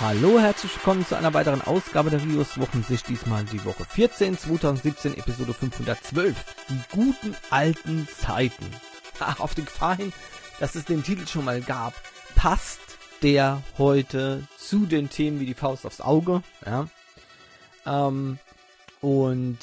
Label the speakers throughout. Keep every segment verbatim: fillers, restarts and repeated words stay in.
Speaker 1: Hallo, herzlich willkommen zu einer weiteren Ausgabe der Videos Wochensicht, diesmal die Woche vierzehn, zwanzig siebzehn, Episode fünfhundertzwölf. Die guten alten Zeiten. Auf die Gefahr hin, dass es den Titel schon mal gab, passt der heute zu den Themen wie die Faust aufs Auge. Ja. Ähm, und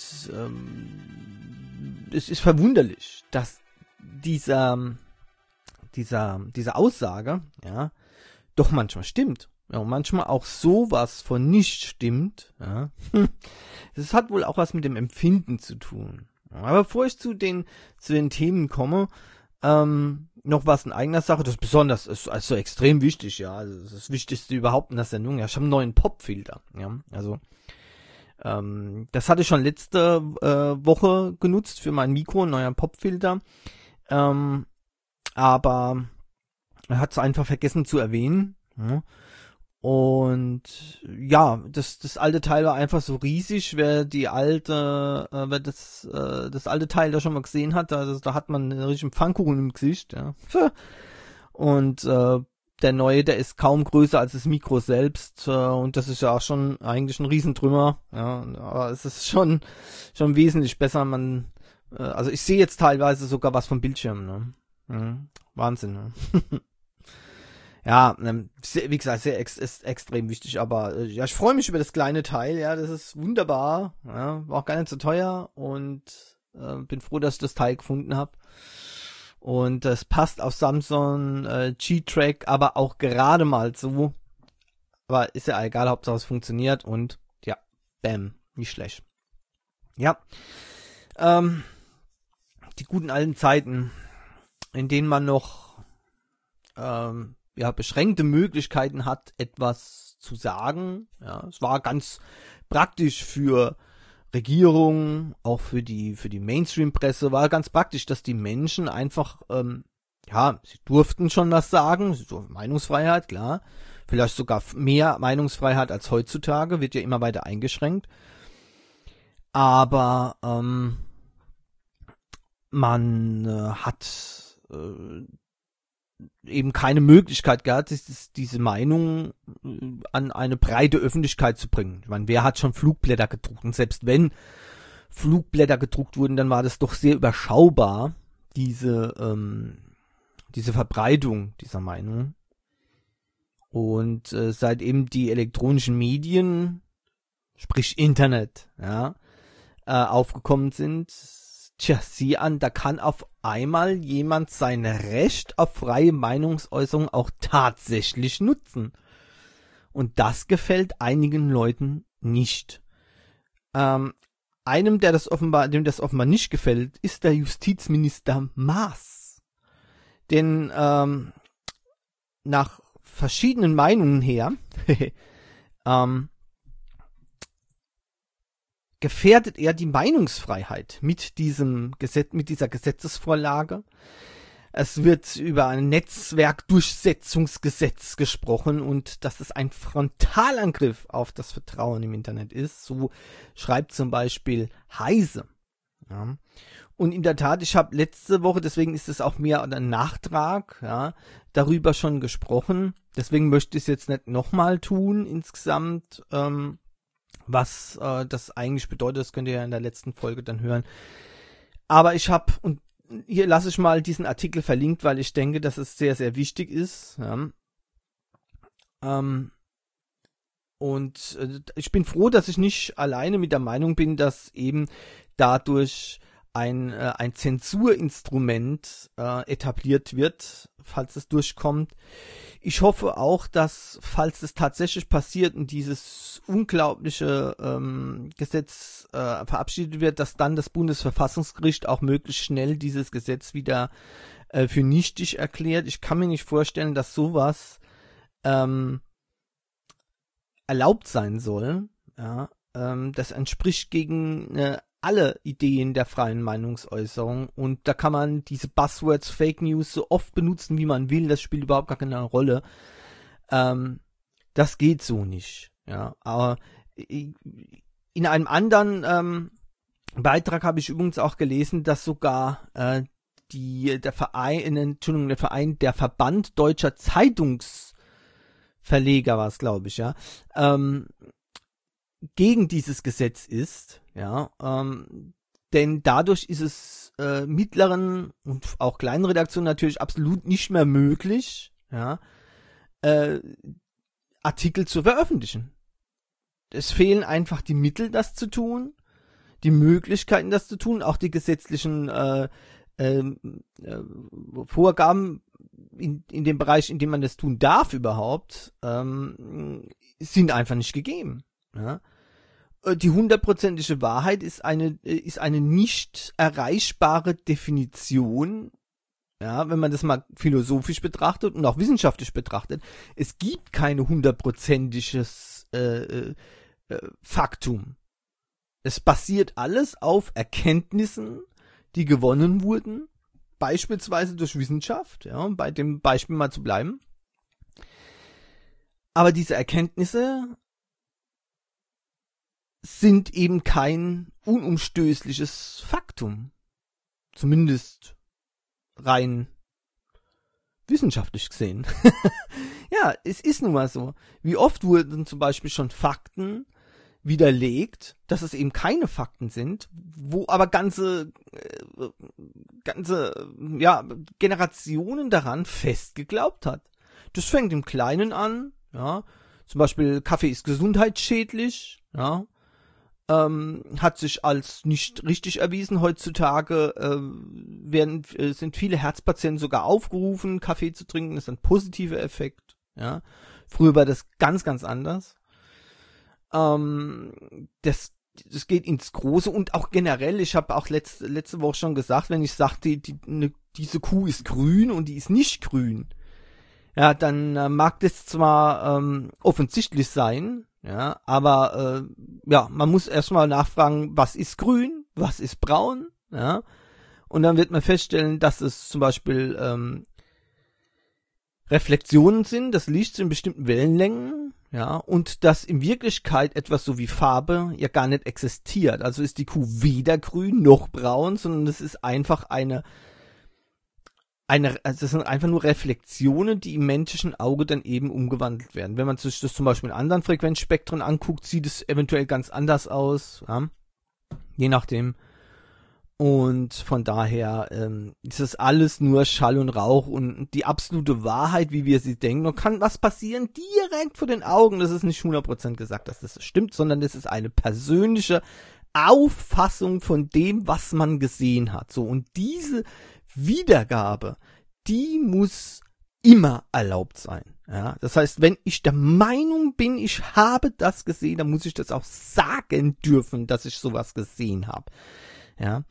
Speaker 1: ähm, es ist verwunderlich, dass dieser, dieser, diese Aussage, ja, doch manchmal stimmt. Ja, und manchmal auch sowas von nicht stimmt. Ja. Das hat wohl auch was mit dem Empfinden zu tun. Aber bevor ich zu den, zu den Themen komme, ähm, noch was in eigener Sache, das besonders ist also extrem wichtig, ja. Also das ist das Wichtigste überhaupt in der Sendung. Ja, ich habe einen neuen Popfilter. Ja, also ähm, das hatte ich schon letzte äh, Woche genutzt für mein Mikro, ein neuer Popfilter. Ähm, aber er hat es einfach vergessen zu erwähnen. Ja. Und ja, das das alte Teil war einfach so riesig. Wer die alte, äh, wer das äh, das alte Teil da schon mal gesehen hat, da, da hat man einen richtigen Pfannkuchen im Gesicht. Ja. Und äh, der neue, der ist kaum größer als das Mikro selbst. Äh, und das ist ja auch schon eigentlich ein Riesentrümmer. Ja, aber es ist schon schon wesentlich besser. Man, äh, also ich sehe jetzt teilweise sogar was vom Bildschirm. Ne? Mhm. Wahnsinn. Ne? Ja, sehr, wie gesagt, sehr ex, ist extrem wichtig, aber äh, ja, ich freue mich über das kleine Teil, ja, das ist wunderbar, ja, war auch gar nicht so teuer und äh, bin froh, dass ich das Teil gefunden habe. Und das passt auf Samsung äh, G-Track, aber auch gerade mal so, aber ist ja egal, Hauptsache es funktioniert und ja, bam, nicht schlecht. Ja, ähm, die guten alten Zeiten, in denen man noch ähm, ja, beschränkte Möglichkeiten hat, etwas zu sagen. Ja, es war ganz praktisch für Regierungen, auch für die für die Mainstream-Presse, war ganz praktisch, dass die Menschen einfach, ähm, ja, sie durften schon was sagen, so Meinungsfreiheit, klar, vielleicht sogar mehr Meinungsfreiheit als heutzutage, wird ja immer weiter eingeschränkt, aber ähm, man äh, hat äh, eben keine Möglichkeit gehabt, diese Meinung an eine breite Öffentlichkeit zu bringen. Ich meine, wer hat schon Flugblätter gedruckt? Und selbst wenn Flugblätter gedruckt wurden, dann war das doch sehr überschaubar, diese, ähm, diese Verbreitung dieser Meinung. Und äh, seit eben die elektronischen Medien, sprich Internet, ja, äh, aufgekommen sind, tja, sieh an, da kann auf einmal jemand sein Recht auf freie Meinungsäußerung auch tatsächlich nutzen. Und das gefällt einigen Leuten nicht. Ähm, einem, der das offenbar, dem das offenbar nicht gefällt, ist der Justizminister Maaß. Denn ähm, nach verschiedenen Meinungen her ähm, gefährdet er die Meinungsfreiheit mit diesem Gesetz, mit dieser Gesetzesvorlage. Es wird über ein Netzwerkdurchsetzungsgesetz gesprochen und dass es ein Frontalangriff auf das Vertrauen im Internet ist. So schreibt zum Beispiel Heise. Ja. Und in der Tat, ich habe letzte Woche, deswegen ist es auch mehr ein Nachtrag, ja, darüber schon gesprochen. Deswegen möchte ich es jetzt nicht nochmal tun insgesamt. Ähm, Was äh, das eigentlich bedeutet, das könnt ihr ja in der letzten Folge dann hören. Aber ich habe, und hier lasse ich mal diesen Artikel verlinkt, weil ich denke, dass es sehr, sehr wichtig ist. Ja. Ähm, und äh, ich bin froh, dass ich nicht alleine mit der Meinung bin, dass eben dadurch ein, äh, ein Zensurinstrument äh, etabliert wird, falls es durchkommt. Ich hoffe auch, dass, falls es tatsächlich passiert und dieses unglaubliche ähm, Gesetz äh, verabschiedet wird, dass dann das Bundesverfassungsgericht auch möglichst schnell dieses Gesetz wieder äh, für nichtig erklärt. Ich kann mir nicht vorstellen, dass sowas ähm, erlaubt sein soll. Ja, ähm, das entspricht gegen äh, alle Ideen der freien Meinungsäußerung und da kann man diese Buzzwords Fake News so oft benutzen, wie man will, das spielt überhaupt gar keine Rolle. Ähm, das geht so nicht. Ja, aber in einem anderen ähm, Beitrag habe ich übrigens auch gelesen, dass sogar äh, die der Verein, Entschuldigung, der Verein, der Verband deutscher Zeitungs Verleger war es, glaube ich, ja, ähm, gegen dieses Gesetz ist, ja, ähm, denn dadurch ist es äh, mittleren und auch kleinen Redaktionen natürlich absolut nicht mehr möglich, ja, äh, Artikel zu veröffentlichen. Es fehlen einfach die Mittel, das zu tun, die Möglichkeiten, das zu tun, auch die gesetzlichen äh, äh, äh, Vorgaben in, in dem Bereich, in dem man das tun darf überhaupt, ähm, sind einfach nicht gegeben. Ja? Die hundertprozentige Wahrheit ist eine, ist eine nicht erreichbare Definition, ja, wenn man das mal philosophisch betrachtet und auch wissenschaftlich betrachtet. Es gibt keine hundertprozentiges äh, äh, Faktum. Es basiert alles auf Erkenntnissen, die gewonnen wurden, beispielsweise durch Wissenschaft, ja, um bei dem Beispiel mal zu bleiben. Aber diese Erkenntnisse sind eben kein unumstößliches Faktum. Zumindest rein wissenschaftlich gesehen. Ja, es ist nun mal so. Wie oft wurden zum Beispiel schon Fakten widerlegt, dass es eben keine Fakten sind, wo aber ganze, äh, ganze, ja, Generationen daran fest geglaubt hat. Das fängt im Kleinen an, ja, zum Beispiel Kaffee ist gesundheitsschädlich, ja, ähm, hat sich als nicht richtig erwiesen. Heutzutage äh, werden, äh, sind viele Herzpatienten sogar aufgerufen, Kaffee zu trinken, das ist ein positiver Effekt, ja. Früher war das ganz, ganz anders. Ähm, das, das geht ins Große und auch generell, ich habe auch letzte, letzte Woche schon gesagt, wenn ich sage, die, die, ne, diese Kuh ist grün und die ist nicht grün, ja, dann äh, mag das zwar ähm, offensichtlich sein, ja, aber äh, ja, man muss erstmal nachfragen, was ist grün, was ist braun, ja, und dann wird man feststellen, dass es zum Beispiel ähm, Reflexionen sind, das Licht in bestimmten Wellenlängen, ja, und dass in Wirklichkeit etwas so wie Farbe ja gar nicht existiert. Also ist die Kuh weder grün noch braun, sondern es ist einfach eine, eine, also es sind einfach nur Reflexionen, die im menschlichen Auge dann eben umgewandelt werden. Wenn man sich das zum Beispiel in anderen Frequenzspektren anguckt, sieht es eventuell ganz anders aus, ja, je nachdem. Und von daher ähm, ist es alles nur Schall und Rauch und die absolute Wahrheit, wie wir sie denken. Und kann was passieren direkt vor den Augen. Das ist nicht hundert Prozent gesagt, dass das stimmt, sondern das ist eine persönliche Auffassung von dem, was man gesehen hat. So, und diese Wiedergabe, die muss immer erlaubt sein. Ja, das heißt, wenn ich der Meinung bin, ich habe das gesehen, dann muss ich das auch sagen dürfen, dass ich sowas gesehen habe. Ja,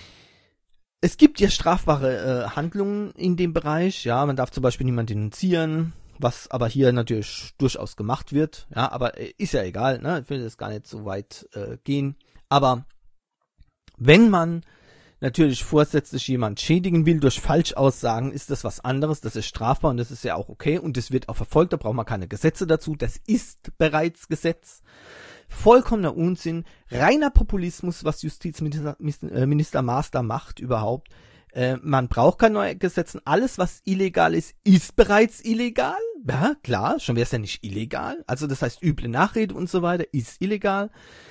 Speaker 1: es gibt ja strafbare äh, Handlungen in dem Bereich. Ja, man darf zum Beispiel niemanden denunzieren, was aber hier natürlich durchaus gemacht wird. Ja, aber äh, ist ja egal, ne? Ich will das gar nicht so weit äh, gehen. Aber wenn man natürlich vorsätzlich jemand schädigen will durch Falschaussagen, ist das was anderes. Das ist strafbar und das ist ja auch okay und das wird auch verfolgt. Da braucht man keine Gesetze dazu. Das ist bereits Gesetz. Vollkommener Unsinn, reiner Populismus, was Justizminister äh, Minister Maas da macht überhaupt. Äh, man braucht keine neuen Gesetze. Alles, was illegal ist, ist bereits illegal. Ja, klar, schon wäre es ja nicht illegal. Also das heißt, üble Nachrede und so weiter ist illegal.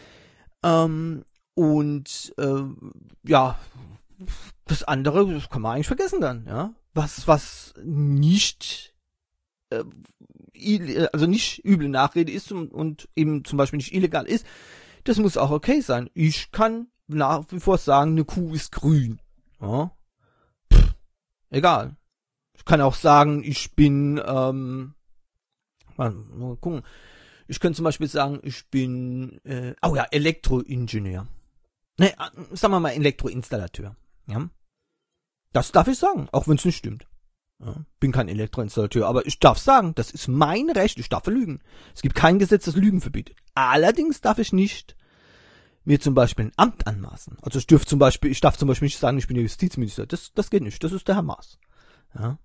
Speaker 1: Ähm, und äh, ja, das andere das kann man eigentlich vergessen dann. Ja, was was nicht äh, also nicht üble Nachrede ist und, und eben zum Beispiel nicht illegal ist, das muss auch okay sein. Ich kann nach wie vor sagen, eine Kuh ist grün. Ja? Pff, egal. Ich kann auch sagen, ich bin, ähm, mal, mal gucken. Ich könnte zum Beispiel sagen, ich bin, äh, oh ja, Elektroingenieur. Ne, sagen wir mal Elektroinstallateur. Ja? Das darf ich sagen, auch wenn es nicht stimmt. Ja, bin kein Elektroinstallateur, aber ich darf sagen, das ist mein Recht, ich darf lügen. Es gibt kein Gesetz, das Lügen verbietet. Allerdings darf ich nicht mir zum Beispiel ein Amt anmaßen. Also ich dürfte zum Beispiel, ich darf zum Beispiel nicht sagen, ich bin der Justizminister. Das, das geht nicht, das ist der Herr Maas. Ja.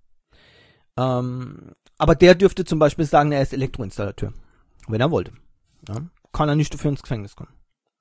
Speaker 1: Ähm, aber der dürfte zum Beispiel sagen, er ist Elektroinstallateur. Wenn er wollte. Ja. Kann er nicht dafür ins Gefängnis kommen.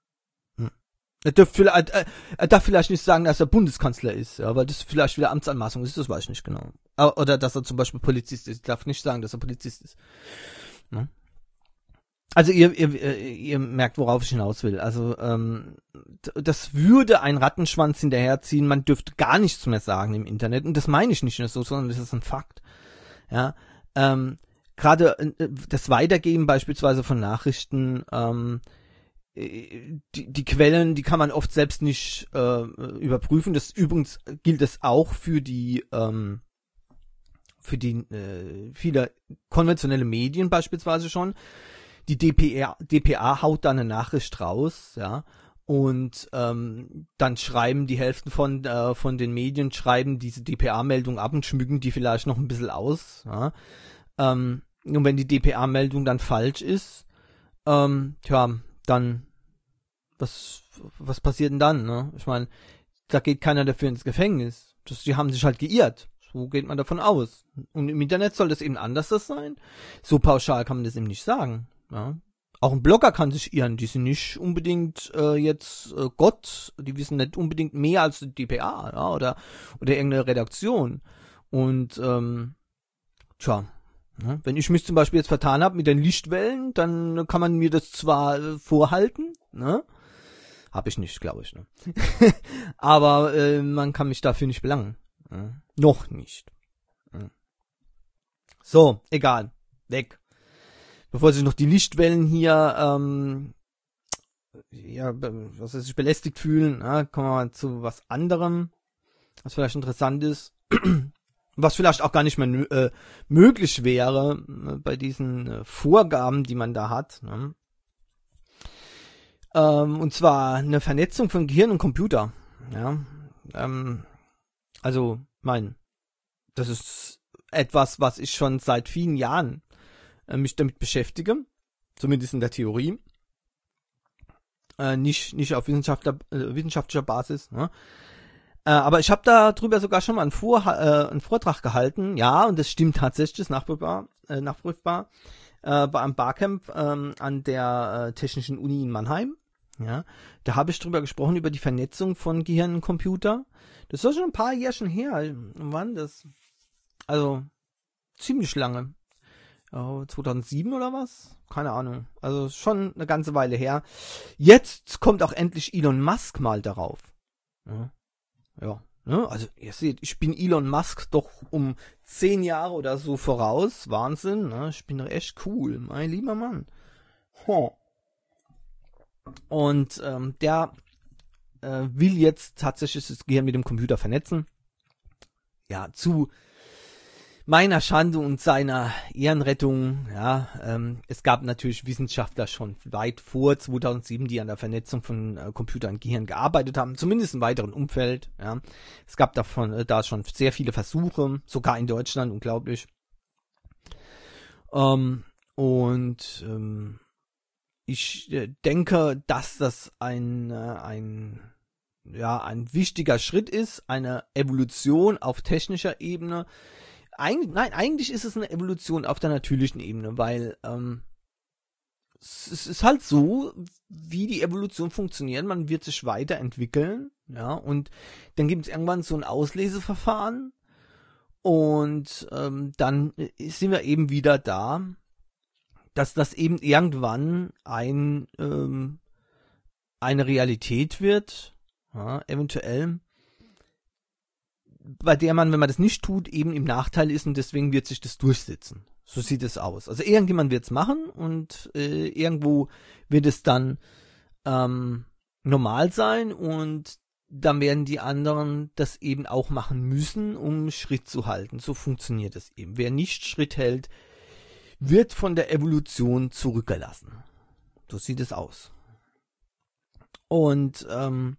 Speaker 1: Er darf, vielleicht, er, er darf vielleicht nicht sagen, dass er Bundeskanzler ist, ja, weil das vielleicht wieder Amtsanmaßung ist, das weiß ich nicht genau. Oder dass er zum Beispiel Polizist ist. Ich darf nicht sagen, dass er Polizist ist. Ne? Also ihr, ihr, ihr merkt, worauf ich hinaus will. Also ähm, das würde ein Rattenschwanz hinterherziehen. Man dürfte gar nichts mehr sagen im Internet. Und das meine ich nicht nur so, sondern das ist ein Fakt. Ja, ähm, gerade äh, das Weitergeben beispielsweise von Nachrichten, ähm, die, die Quellen, die kann man oft selbst nicht äh, überprüfen. Das übrigens gilt es auch für die ähm, für die äh, viele konventionelle Medien beispielsweise schon. Die D P A, D P A haut da eine Nachricht raus, ja, und ähm, dann schreiben die Hälfte von äh, von den Medien schreiben diese D P A-Meldung ab und schmücken die vielleicht noch ein bisschen aus, ja. Ähm, und wenn die D P A-Meldung dann falsch ist, ähm, tja, dann was was passiert denn dann, ne? Ich meine, da geht keiner dafür ins Gefängnis. Das, die haben sich halt geirrt. So geht man davon aus. Und im Internet soll das eben anders das sein. So pauschal kann man das eben nicht sagen. Ja. Auch ein Blogger kann sich irren. Die sind nicht unbedingt äh, jetzt äh, Gott. Die wissen nicht unbedingt mehr als die D P A, ja, oder oder irgendeine Redaktion. Und ähm, tja, ja, wenn ich mich zum Beispiel jetzt vertan habe mit den Lichtwellen, dann kann man mir das zwar äh, vorhalten, ne? Hab ich nicht, glaube ich, ne? Aber äh, man kann mich dafür nicht belangen. Ja. Noch nicht. Ja. So, egal. Weg. Bevor sich noch die Lichtwellen hier ähm, ja, was weiß ich, belästigt fühlen, ja, kommen wir mal zu was anderem, was vielleicht interessant ist. Was vielleicht auch gar nicht mehr äh, möglich wäre äh, bei diesen äh, Vorgaben, die man da hat. Ne? Ähm, und zwar eine Vernetzung von Gehirn und Computer. Ja, ähm, also, mein, das ist etwas, was ich schon seit vielen Jahren äh, mich damit beschäftige, zumindest in der Theorie. Äh, nicht nicht auf Wissenschaftler, äh, wissenschaftlicher Basis. Ne? Äh, aber ich habe darüber sogar schon mal einen, Vor, äh, einen Vortrag gehalten. Ja, und das stimmt tatsächlich, ist nachprüfbar, äh, nachprüfbar äh, bei einem Barcamp äh, an der äh, Technischen Uni in Mannheim. Ja, da habe ich drüber gesprochen, über die Vernetzung von Gehirn und Computer. Das war schon ein paar Jährchen her. Wann das? Also, ziemlich lange. Oh, zweitausendsieben oder was? Keine Ahnung. Also schon eine ganze Weile her. Jetzt kommt auch endlich Elon Musk mal darauf. Ja. Ja, ne? Also ihr seht, ich bin Elon Musk doch um zehn Jahre oder so voraus. Wahnsinn, ne? Ich bin doch echt cool, mein lieber Mann. Huh. Und ähm, der äh, will jetzt tatsächlich das Gehirn mit dem Computer vernetzen. Ja, zu meiner Schande und seiner Ehrenrettung, ja, ähm, es gab natürlich Wissenschaftler schon weit vor zweitausendsieben, die an der Vernetzung von äh, Computer und Gehirn gearbeitet haben, zumindest im weiteren Umfeld, ja. Es gab davon äh, da schon sehr viele Versuche, sogar in Deutschland, unglaublich. Ähm, und ähm, ich äh, denke, dass das ein, äh, ein, ja, ein wichtiger Schritt ist, eine Evolution auf technischer Ebene. Eig- nein, eigentlich ist es eine Evolution auf der natürlichen Ebene, weil ähm, es, es ist halt so, wie die Evolution funktioniert. Man wird sich weiterentwickeln, ja, und dann gibt es irgendwann so ein Ausleseverfahren und ähm, dann sind wir eben wieder da, dass das eben irgendwann ein ähm, eine Realität wird, ja, eventuell, bei der man, wenn man das nicht tut, eben im Nachteil ist und deswegen wird sich das durchsetzen. So sieht es aus. Also irgendjemand wird es machen und äh, irgendwo wird es dann ähm, normal sein und dann werden die anderen das eben auch machen müssen, um Schritt zu halten. So funktioniert es eben. Wer nicht Schritt hält, wird von der Evolution zurückgelassen. So sieht es aus. Und ähm,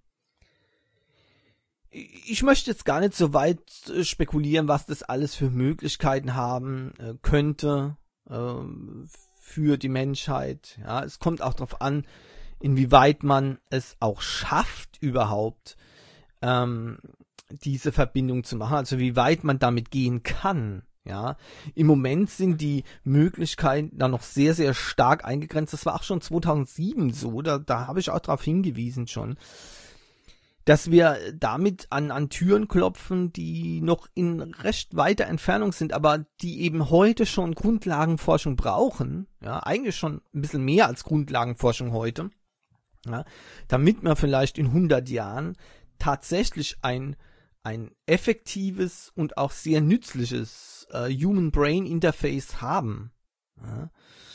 Speaker 1: ich möchte jetzt gar nicht so weit spekulieren, was das alles für Möglichkeiten haben äh, könnte äh, für die Menschheit. Ja, es kommt auch darauf an, inwieweit man es auch schafft, überhaupt ähm, diese Verbindung zu machen. Also wie weit man damit gehen kann. Ja, im Moment sind die Möglichkeiten da noch sehr, sehr stark eingegrenzt. Das war auch schon zweitausendsieben so, da, da habe ich auch darauf hingewiesen schon. dass wir damit an, an Türen klopfen, die noch in recht weiter Entfernung sind, aber die eben heute schon Grundlagenforschung brauchen, ja, eigentlich schon ein bisschen mehr als Grundlagenforschung heute, ja, damit wir vielleicht in hundert Jahren tatsächlich ein, ein effektives und auch sehr nützliches äh, Human-Brain-Interface haben. Ja.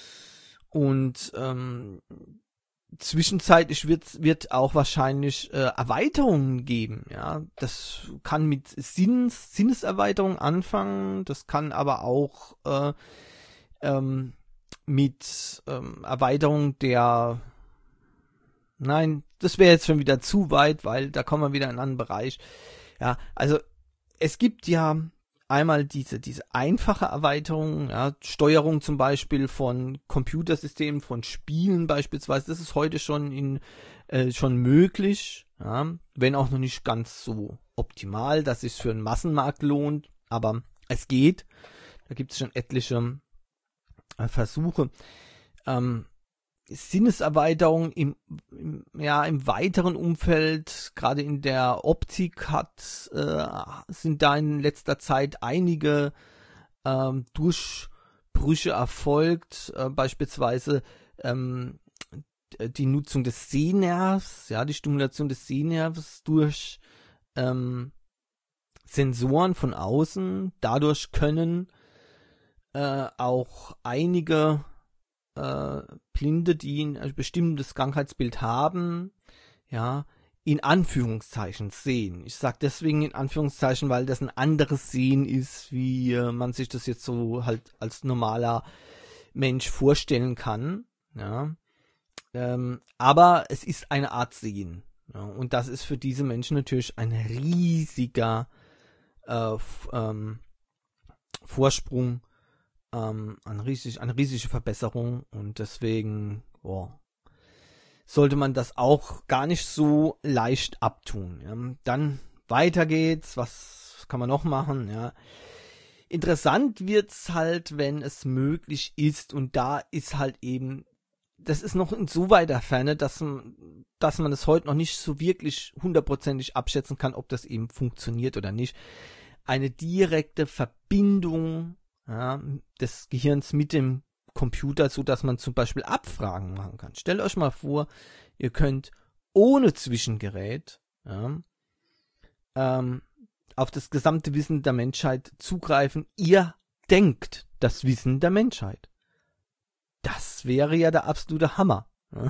Speaker 1: Und ähm, zwischenzeitlich wird, wird auch wahrscheinlich äh, Erweiterungen geben, ja. Das kann mit Sinns, Sinneserweiterung anfangen, das kann aber auch äh, ähm, mit ähm, Erweiterung der, nein, das wäre jetzt schon wieder zu weit, weil da kommen wir wieder in einen anderen Bereich. Ja, also es gibt ja einmal diese, diese einfache Erweiterung, ja, Steuerung zum Beispiel von Computersystemen, von Spielen beispielsweise, das ist heute schon in äh, schon möglich, ja, wenn auch noch nicht ganz so optimal, dass es für einen Massenmarkt lohnt, aber es geht. Da gibt es schon etliche äh, Versuche. Ähm, Sinneserweiterung im, im, ja, im weiteren Umfeld, gerade in der Optik hat, äh, sind da in letzter Zeit einige ähm, Durchbrüche erfolgt, äh, beispielsweise ähm, die Nutzung des Sehnervs, ja, die Stimulation des Sehnervs durch ähm, Sensoren von außen. Dadurch können äh, auch einige Äh, Blinde, die ein bestimmtes Krankheitsbild haben, ja, in Anführungszeichen sehen. Ich sage deswegen in Anführungszeichen, weil das ein anderes Sehen ist, wie äh, man sich das jetzt so halt als normaler Mensch vorstellen kann, ja. Ähm, aber es ist eine Art Sehen, ja, und das ist für diese Menschen natürlich ein riesiger äh, f- ähm, Vorsprung, Ähm, eine, riesig, eine riesige Verbesserung, und deswegen boah, sollte man das auch gar nicht so leicht abtun. Ja. Dann weiter geht's, was kann man noch machen? Ja. Interessant wird's halt, wenn es möglich ist, und da ist halt eben, das ist noch in so weiter Ferne, dass, dass man es heute noch nicht so wirklich hundertprozentig abschätzen kann, ob das eben funktioniert oder nicht. Eine direkte Verbindung, ja, des Gehirns mit dem Computer, so dass man zum Beispiel Abfragen machen kann. Stellt euch mal vor, ihr könnt ohne Zwischengerät, ja, ähm, auf das gesamte Wissen der Menschheit zugreifen. Ihr denkt das Wissen der Menschheit. Das wäre ja der absolute Hammer.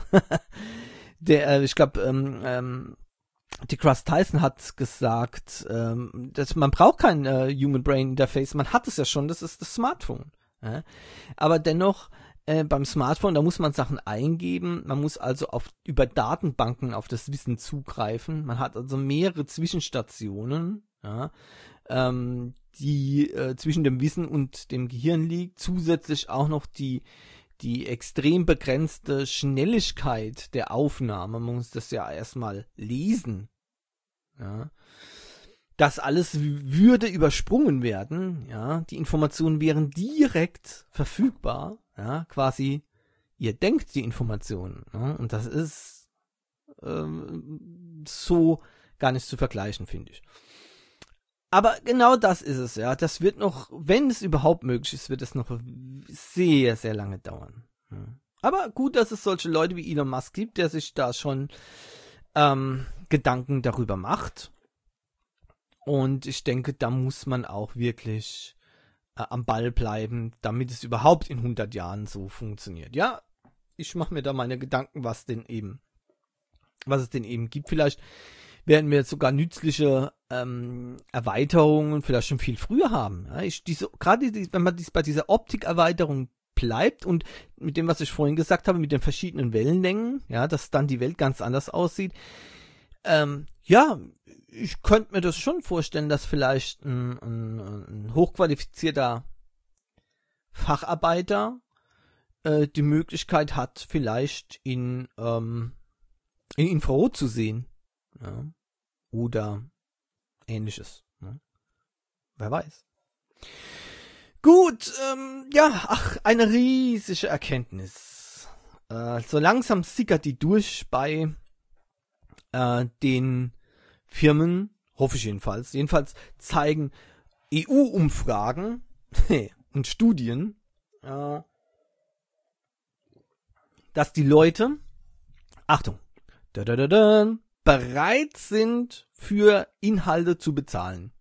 Speaker 1: der, äh, ich glaube, ähm, ähm, DeGrasse Tyson hat gesagt, ähm, dass man braucht kein äh, Human Brain Interface, man hat es ja schon, das ist das Smartphone. Ja? Aber dennoch, äh, beim Smartphone, da muss man Sachen eingeben, man muss also auf, über Datenbanken auf das Wissen zugreifen, man hat also mehrere Zwischenstationen, ja, ähm, die äh, zwischen dem Wissen und dem Gehirn liegt, zusätzlich auch noch die die extrem begrenzte Schnelligkeit der Aufnahme, man muss das ja erstmal lesen, ja, das alles würde übersprungen werden, ja, die Informationen wären direkt verfügbar, ja, quasi, ihr denkt die Informationen, ja, und das ist ähm, so gar nicht zu vergleichen, finde ich. Aber genau das ist es, ja. Das wird noch, wenn es überhaupt möglich ist, wird es noch sehr, sehr lange dauern. Aber gut, dass es solche Leute wie Elon Musk gibt, der sich da schon ähm, Gedanken darüber macht. Und ich denke, da muss man auch wirklich äh, am Ball bleiben, damit es überhaupt in hundert Jahren so funktioniert. Ja, ich mache mir da meine Gedanken, was denn eben, was es denn eben gibt. Vielleicht werden wir jetzt sogar nützliche ähm, Erweiterungen vielleicht schon viel früher haben. Ja, ich diese, gerade die, wenn man dies bei dieser Optikerweiterung bleibt und mit dem, was ich vorhin gesagt habe, mit den verschiedenen Wellenlängen, ja, dass dann die Welt ganz anders aussieht. Ähm, ja, ich könnte mir das schon vorstellen, dass vielleicht ein, ein, ein hochqualifizierter Facharbeiter äh, die Möglichkeit hat, vielleicht in, ähm, in Infrarot zu sehen. Ja. Oder ähnliches. Ne? Wer weiß. Gut, ähm, ja, ach, eine riesige Erkenntnis. Äh, so langsam sickert die durch bei äh, den Firmen, hoffe ich jedenfalls, jedenfalls zeigen E U-Umfragen und Studien, äh, dass die Leute, Achtung, da, da, da, da, bereit sind, für Inhalte zu bezahlen.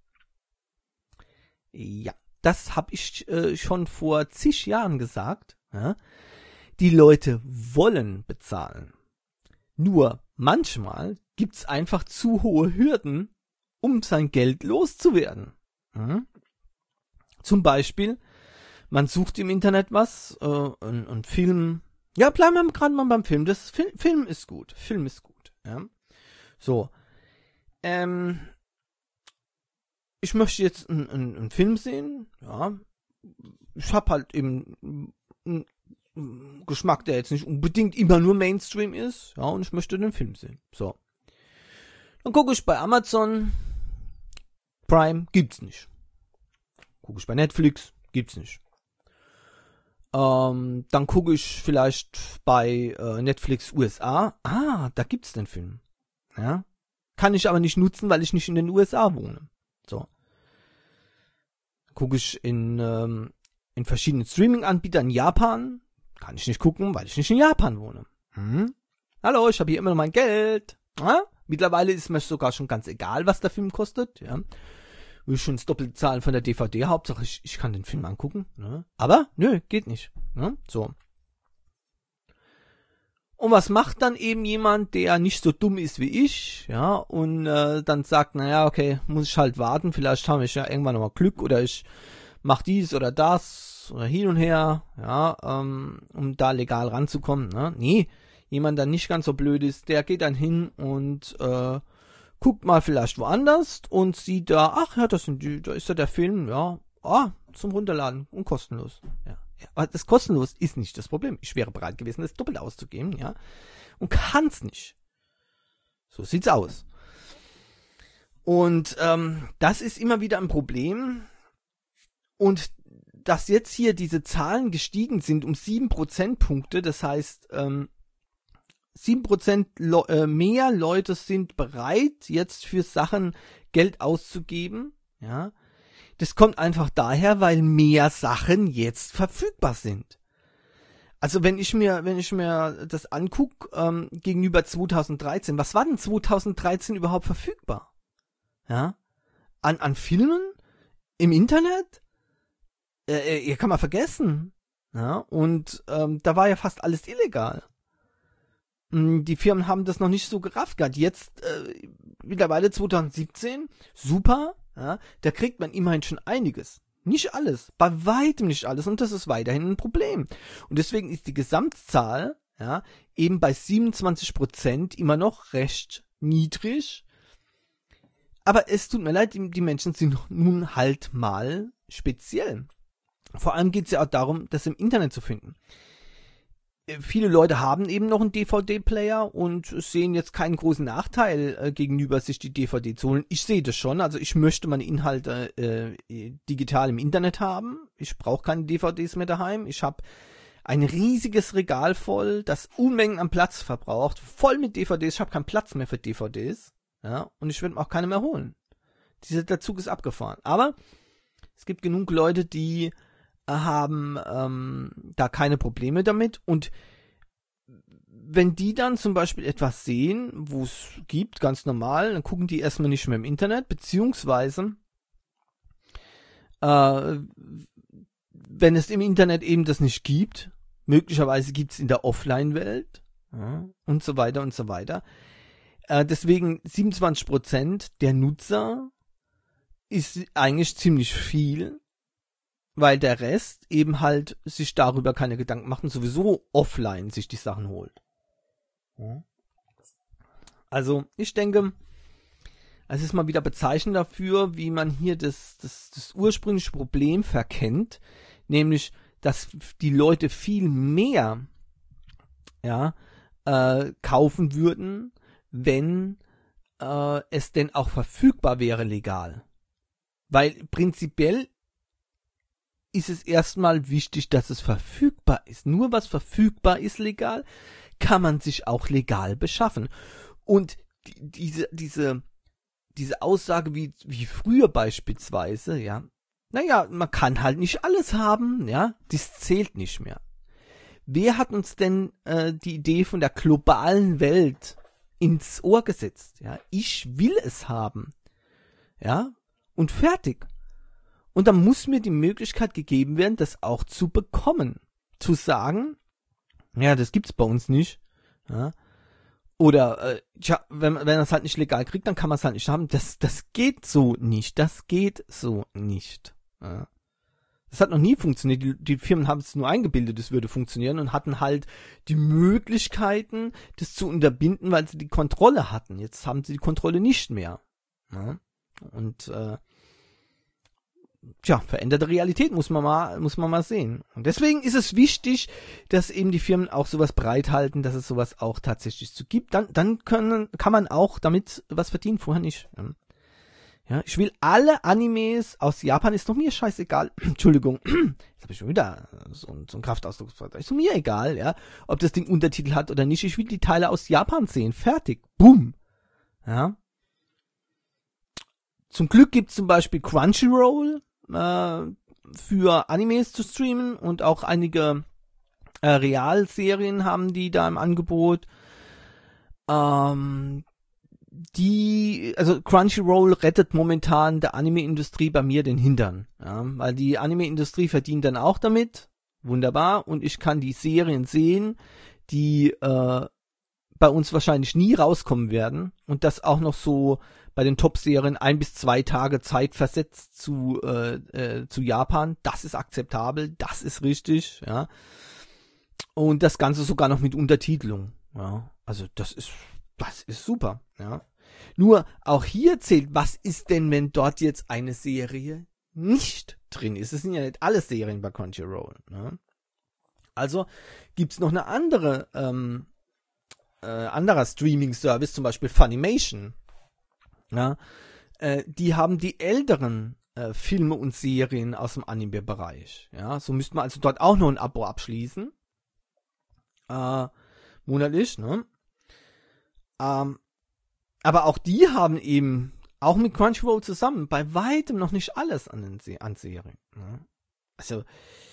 Speaker 1: Ja, das habe ich äh, schon vor zig Jahren gesagt. Ja? Die Leute wollen bezahlen. Nur manchmal gibt's einfach zu hohe Hürden, um sein Geld loszuwerden. Ja? Zum Beispiel, man sucht im Internet was, äh, ein, ein Film. Ja, bleiben wir gerade mal beim Film. Das Film, Film ist gut. Film ist gut. Ja? So. Ähm, ich möchte jetzt einen, einen, einen Film sehen. Ja. Ich habe halt eben einen Geschmack, der jetzt nicht unbedingt immer nur Mainstream ist. Ja, und ich möchte den Film sehen. So. Dann gucke ich bei Amazon Prime, gibt's nicht. Gucke ich bei Netflix, gibt's nicht. Ähm, dann gucke ich vielleicht bei äh, Netflix U S A. Ah, da gibt's den Film. Ja. Kann ich aber nicht nutzen, weil ich nicht in den U S A wohne. So. Gucke ich in, ähm, in verschiedenen Streaming-Anbietern in Japan. Kann ich nicht gucken, weil ich nicht in Japan wohne. Hm? Hallo, ich habe hier immer noch mein Geld. Ja? Mittlerweile ist mir sogar schon ganz egal, was der Film kostet. Ja. Will schon das Doppelte zahlen von der D V D. Hauptsache, ich, ich kann den Film angucken. Ne? Aber, nö, geht nicht. Ne? So. Und was macht dann eben jemand, der nicht so dumm ist wie ich, ja, und äh, dann sagt, naja, okay, muss ich halt warten, vielleicht habe ich ja irgendwann nochmal Glück oder ich mache dies oder das oder hin und her, ja, ähm, um da legal ranzukommen. Ne? Nee, jemand, der nicht ganz so blöd ist, der geht dann hin und äh, guckt mal vielleicht woanders und sieht da, ach ja, das sind die, da ist ja der Film, ja, ah, zum Runterladen und kostenlos, ja. Aber das kostenlos ist nicht das Problem. Ich wäre bereit gewesen, das doppelt auszugeben, ja. Und kann's nicht. So sieht's aus. Und ähm, das ist immer wieder ein Problem. Und dass jetzt hier diese Zahlen gestiegen sind um sieben Prozentpunkte, das heißt, ähm, sieben Prozent lo- äh, mehr Leute sind bereit, jetzt für Sachen Geld auszugeben, ja. Das kommt einfach daher, weil mehr Sachen jetzt verfügbar sind. Also wenn ich mir, wenn ich mir das angucke, ähm, gegenüber zweitausenddreizehn, was war denn zweitausenddreizehn überhaupt verfügbar? Ja? An, an Filmen? Im Internet? Äh, äh, kann man vergessen. Ja? Und ähm, da war ja fast alles illegal. Die Firmen haben das noch nicht so gerafft gehabt. Jetzt, äh, mittlerweile zweitausendsiebzehn, super, ja, da kriegt man immerhin schon einiges. Nicht alles, bei weitem nicht alles und das ist weiterhin ein Problem. Und deswegen ist die Gesamtzahl, ja, eben bei siebenundzwanzig Prozent immer noch recht niedrig. Aber es tut mir leid, die, die Menschen sind nun halt mal speziell. Vor allem geht es ja auch darum, das im Internet zu finden. Viele Leute haben eben noch einen D V D-Player und sehen jetzt keinen großen Nachteil äh, gegenüber, sich die D V D zu holen. Ich sehe das schon, also ich möchte meine Inhalte äh, digital im Internet haben. Ich brauche keine D V Ds mehr daheim. Ich habe ein riesiges Regal voll, das Unmengen an Platz verbraucht, voll mit D V Ds. Ich habe keinen Platz mehr für D V Ds, ja, und ich werde mir auch keine mehr holen. Dieser der Zug ist abgefahren. Aber es gibt genug Leute, die haben ähm, da keine Probleme damit und wenn die dann zum Beispiel etwas sehen, wo es gibt, ganz normal, dann gucken die erstmal nicht mehr im Internet, beziehungsweise äh, wenn es im Internet eben das nicht gibt, möglicherweise gibt es in der Offline-Welt, ja, und so weiter und so weiter. Äh, deswegen siebenundzwanzig Prozent der Nutzer ist eigentlich ziemlich viel, weil der Rest eben halt sich darüber keine Gedanken macht und sowieso offline sich die Sachen holt. Also ich denke, es ist mal wieder bezeichnend dafür, wie man hier das, das, das ursprüngliche Problem verkennt, nämlich, dass die Leute viel mehr, ja, äh, kaufen würden, wenn äh, es denn auch verfügbar wäre legal. Weil prinzipiell ist es erstmal wichtig, dass es verfügbar ist. Nur was verfügbar ist legal, kann man sich auch legal beschaffen. Und die, diese, diese diese Aussage wie, wie früher beispielsweise, ja, naja, man kann halt nicht alles haben, ja, das zählt nicht mehr. Wer hat uns denn äh, die Idee von der globalen Welt ins Ohr gesetzt? Ja, ich will es haben, ja, und fertig. Und dann muss mir die Möglichkeit gegeben werden, das auch zu bekommen, zu sagen, ja, das gibt's bei uns nicht, ja. Oder, äh, tja, wenn, wenn man es halt nicht legal kriegt, dann kann man es halt nicht haben. Das, das geht so nicht. Das geht so nicht. Ja. Das hat noch nie funktioniert. Die, die Firmen haben es nur eingebildet, es würde funktionieren und hatten halt die Möglichkeiten, das zu unterbinden, weil sie die Kontrolle hatten. Jetzt haben sie die Kontrolle nicht mehr. Ja. Und, äh, tja, veränderte Realität muss man mal, muss man mal sehen. Und deswegen ist es wichtig, dass eben die Firmen auch sowas bereithalten, dass es sowas auch tatsächlich so gibt. Dann, dann können, kann man auch damit was verdienen, vorher nicht. Ja, ich will alle Animes aus Japan, ist doch mir scheißegal. Entschuldigung, jetzt habe ich schon wieder so, so einen Kraftausdruck. Ist doch mir egal, ja, ob das Ding Untertitel hat oder nicht. Ich will die Teile aus Japan sehen. Fertig. Boom. Ja. Zum Glück gibt es zum Beispiel Crunchyroll für Animes zu streamen und auch einige äh, Realserien haben die da im Angebot. Ähm, die, also Crunchyroll rettet momentan der Anime-Industrie bei mir den Hintern, ja, weil die Anime-Industrie verdient dann auch damit, wunderbar, und ich kann die Serien sehen, die äh, bei uns wahrscheinlich nie rauskommen werden und das auch noch so bei den Top-Serien ein bis zwei Tage Zeit versetzt zu äh, äh, zu Japan. Das ist akzeptabel, das ist richtig, ja. Und das Ganze sogar noch mit Untertitelung, ja. Also das ist das ist super, ja. Nur auch hier zählt, was ist denn, wenn dort jetzt eine Serie nicht drin ist? Es sind ja nicht alle Serien bei Crunchyroll, ne? Also gibt's noch eine andere ähm, äh, anderer Streaming-Service, zum Beispiel Funimation. Ja, äh, die haben die älteren äh, Filme und Serien aus dem Anime-Bereich. Ja, so müsste man also dort auch noch ein Abo abschließen. Äh, monatlich, ne? Ähm, aber auch die haben eben, auch mit Crunchyroll zusammen, bei weitem noch nicht alles an, den Se- an Serien. Ne? Also,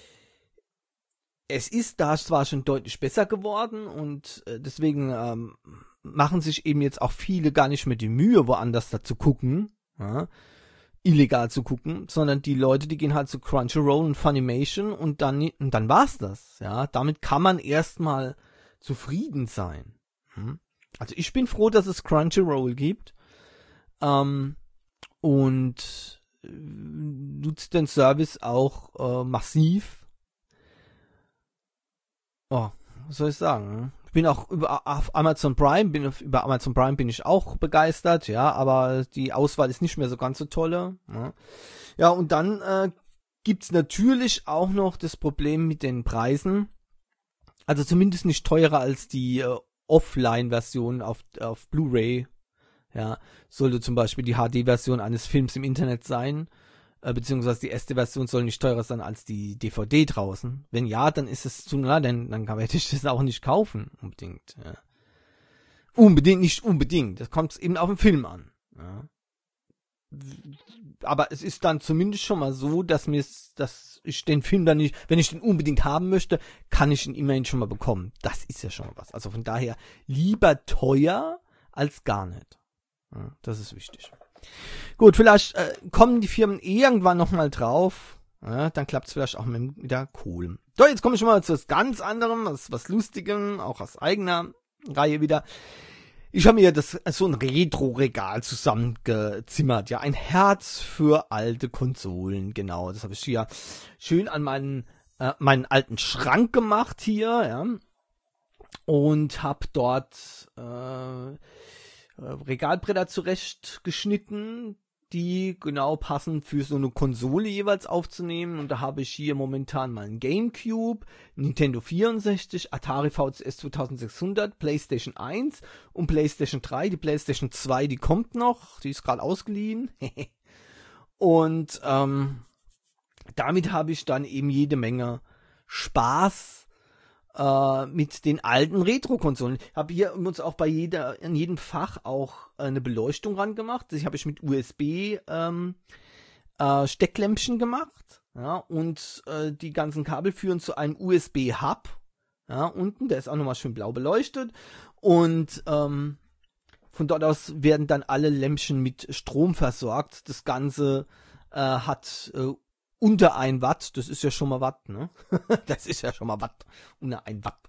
Speaker 1: es ist da zwar schon deutlich besser geworden und äh, deswegen ähm, machen sich eben jetzt auch viele gar nicht mehr die Mühe, woanders da zu gucken, ja, illegal zu gucken, sondern die Leute, die gehen halt zu Crunchyroll und Funimation und dann, und dann war's das, ja. Damit kann man erstmal zufrieden sein. Hm? Also ich bin froh, dass es Crunchyroll gibt, ähm, und äh, nutzt den Service auch äh, massiv. Oh, was soll ich sagen? Ich bin auch über auf Amazon Prime, bin auf, über Amazon Prime bin ich auch begeistert, ja, aber die Auswahl ist nicht mehr so ganz so tolle. Ja, ja, und dann äh, gibt's natürlich auch noch das Problem mit den Preisen. Also zumindest nicht teurer als die äh, Offline-Version auf, auf Blu-ray. Ja, sollte zum Beispiel die H D-Version eines Films im Internet sein. Beziehungsweise die erste Version soll nicht teurer sein als die D V D draußen. Wenn ja, dann ist es zu nah, dann, dann werde ich das auch nicht kaufen, unbedingt. Ja. Unbedingt, nicht unbedingt. Das kommt eben auf den Film an. Ja. Aber es ist dann zumindest schon mal so, dass mir, dass ich den Film dann nicht, wenn ich den unbedingt haben möchte, kann ich ihn immerhin schon mal bekommen. Das ist ja schon mal was. Also von daher lieber teuer als gar nicht. Ja, das ist wichtig. Gut, vielleicht äh, kommen die Firmen irgendwann nochmal drauf. Ja, dann klappt es vielleicht auch mit, mit der Kohle. So, jetzt komme ich schon mal zu was ganz anderem, was, was Lustigem, auch aus eigener Reihe wieder. Ich habe mir das so ein Retro-Regal zusammengezimmert. Ja, ein Herz für alte Konsolen. Genau, das habe ich hier schön an meinen, äh, meinen alten Schrank gemacht hier. Ja, und habe dort äh, Regalbretter zurechtgeschnitten, die genau passen für so eine Konsole jeweils aufzunehmen. Und da habe ich hier momentan mal einen Gamecube, Nintendo vierundsechzig, Atari V C S zweitausendsechshundert, PlayStation eins und PlayStation drei. Die PlayStation zwei, die kommt noch, die ist gerade ausgeliehen. Und ähm, damit habe ich dann eben jede Menge Spaß äh, mit den alten Retro-Konsolen. Ich habe hier uns auch bei jeder, in jedem Fach auch eine Beleuchtung ran gemacht. Das habe ich mit U S B ähm, äh, Stecklämpchen gemacht. Ja, und äh, die ganzen Kabel führen zu einem U S B-Hub. Ja, unten, der ist auch nochmal schön blau beleuchtet. Und ähm, von dort aus werden dann alle Lämpchen mit Strom versorgt. Das Ganze äh, hat äh, unter ein Watt. Das ist ja schon mal Watt, ne? Das ist ja schon mal Watt. Unter ein Watt.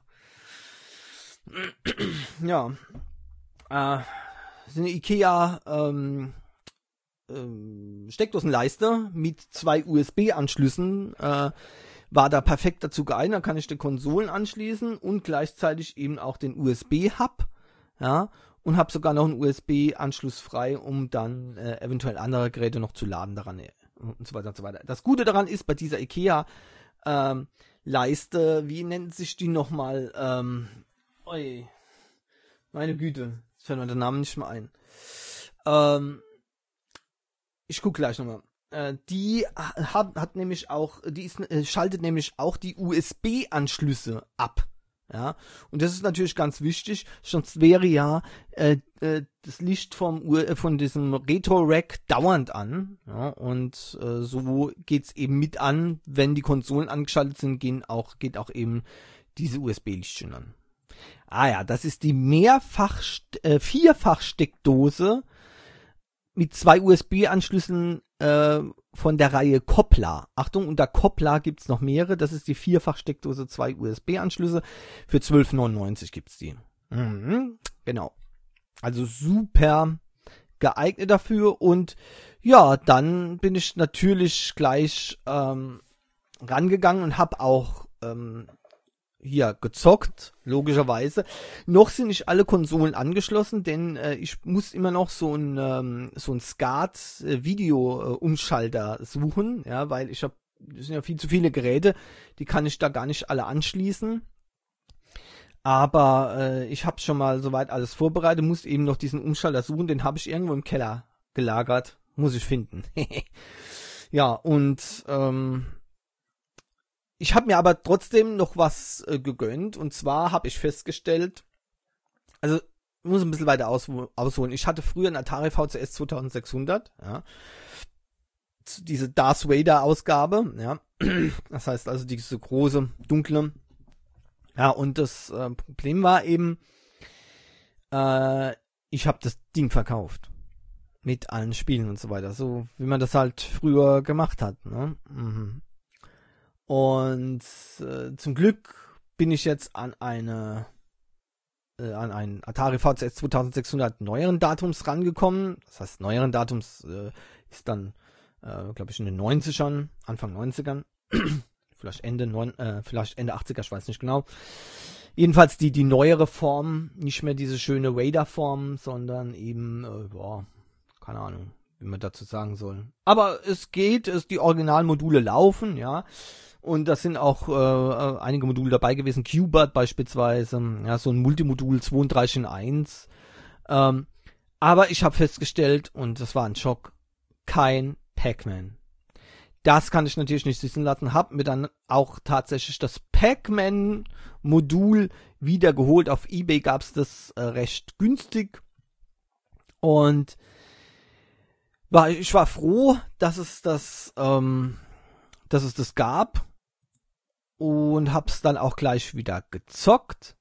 Speaker 1: Ja. Äh, das ist eine Ikea ähm, ähm, Steckdosenleiste mit zwei U S B-Anschlüssen. Äh, war da perfekt dazu geeignet. Da kann ich die Konsolen anschließen und gleichzeitig eben auch den U S B-Hub. Ja. Und habe sogar noch einen U S B-Anschluss frei, um dann äh, eventuell andere Geräte noch zu laden daran und so weiter und so weiter. Das Gute daran ist, bei dieser Ikea ähm, Leiste, wie nennt sich die nochmal? Ähm, oi, meine Güte, jetzt fällt mir der Name nicht mehr ein. Ähm, ich gucke gleich nochmal. Äh, die hat, hat nämlich auch, die ist, äh, schaltet nämlich auch die U S B-Anschlüsse ab. Ja, und das ist natürlich ganz wichtig, sonst wäre ja äh, äh, das Licht vom Ur äh, von diesem Retro-Rack dauernd an. Ja, und äh, so geht's eben mit an, wenn die Konsolen angeschaltet sind, gehen auch, geht auch eben diese U S B-Lichtchen an. Ah ja, das ist die mehrfach äh, Vierfach-Steckdose mit zwei U S B-Anschlüssen äh, von der Reihe Koppler. Achtung, unter Koppler gibt's noch mehrere. Das ist die Vierfach-Steckdose, zwei U S B-Anschlüsse. Für zwölf neunundneunzig gibt's die. Mhm, genau. Also super geeignet dafür. Und ja, dann bin ich natürlich gleich ähm, rangegangen und habe auch ähm, hier gezockt, logischerweise. Noch sind nicht alle Konsolen angeschlossen, denn äh, ich muss immer noch so ein ähm, so ein SCART-Video-Umschalter äh, suchen, ja, weil ich habe, das sind ja viel zu viele Geräte, die kann ich da gar nicht alle anschließen. Aber äh, ich habe schon mal soweit alles vorbereitet, muss eben noch diesen Umschalter suchen, den habe ich irgendwo im Keller gelagert, muss ich finden. Ja, und ähm, ich habe mir aber trotzdem noch was äh, gegönnt, und zwar habe ich festgestellt, also ich muss ein bisschen weiter aus, ausholen, ich hatte früher einen Atari V C S zweitausendsechshundert, ja, diese Darth Vader Ausgabe, ja, das heißt also diese große, dunkle, ja, und das äh, Problem war eben, äh, ich habe das Ding verkauft, mit allen Spielen und so weiter, so wie man das halt früher gemacht hat, ne, mhm. Und äh, zum Glück bin ich jetzt an eine äh, an einen Atari V C S zweitausendsechshundert neueren Datums rangekommen. Das heißt, neueren Datums äh, ist dann, äh, glaube ich, in den neunzigern, Anfang neunzigern, vielleicht Ende neun, äh, vielleicht Ende achtziger, ich weiß nicht genau. Jedenfalls die die neuere Form, nicht mehr diese schöne Vader-Form, sondern eben, äh, boah, keine Ahnung, wie man dazu sagen soll. Aber es geht, es die Originalmodule laufen, ja. Und da sind auch äh, einige Module dabei gewesen, Q-Bert beispielsweise, ja, so ein Multimodul zweiunddreißig in eins. Ähm, aber ich habe festgestellt, und das war ein Schock, kein Pac-Man. Das kann ich natürlich nicht sitzen lassen, habe mir dann auch tatsächlich das Pac-Man-Modul wieder geholt. Auf eBay gab es das äh, recht günstig. Und war, ich war froh, dass es das, ähm, dass es das gab. Und hab's dann auch gleich wieder gezockt.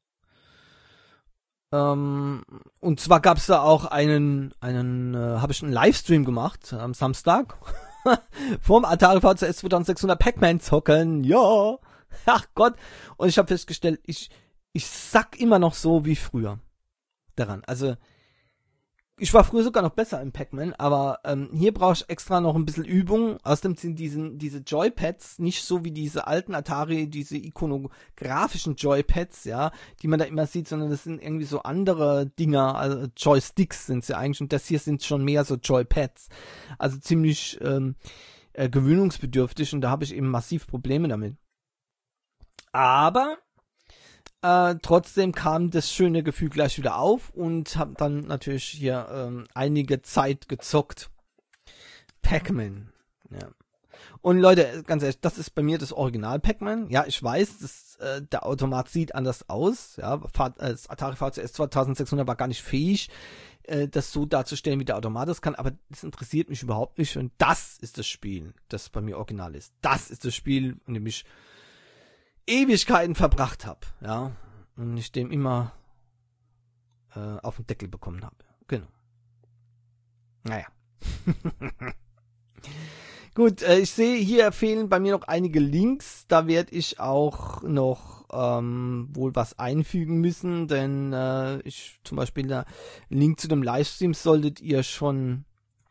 Speaker 1: Ähm, und zwar gab's da auch einen, einen, äh, habe ich einen Livestream gemacht am Samstag vom Atari V C S zweitausendsechshundert Pac-Man zocken. Ja, ach Gott. Und ich habe festgestellt, ich, ich sack immer noch so wie früher daran. Also ich war früher sogar noch besser im Pac-Man, aber ähm, hier brauche ich extra noch ein bisschen Übung. Außerdem sind diesen, diese Joypads nicht so wie diese alten Atari, diese ikonografischen Joypads, ja, die man da immer sieht, sondern das sind irgendwie so andere Dinger, also Joysticks sind sie eigentlich, und das hier sind schon mehr so Joypads. Also ziemlich ähm, äh, gewöhnungsbedürftig, und da habe ich eben massiv Probleme damit. Aber Äh, trotzdem kam das schöne Gefühl gleich wieder auf und habe dann natürlich hier ähm, einige Zeit gezockt. Pac-Man. Ja. Und Leute, ganz ehrlich, das ist bei mir das Original Pac-Man. Ja, ich weiß, das, äh, der Automat sieht anders aus. Ja, das Atari V C S zweitausendsechshundert war gar nicht fähig, äh, das so darzustellen, wie der Automat das kann. Aber das interessiert mich überhaupt nicht. Und das ist das Spiel, das bei mir original ist. Das ist das Spiel, in dem ich Ewigkeiten verbracht habe. Ja, und ich dem immer äh, auf den Deckel bekommen habe. Genau. Naja. Gut, äh, ich sehe, hier fehlen bei mir noch einige Links. Da werde ich auch noch ähm, wohl was einfügen müssen, denn äh, ich zum Beispiel einen Link zu dem Livestream solltet ihr schon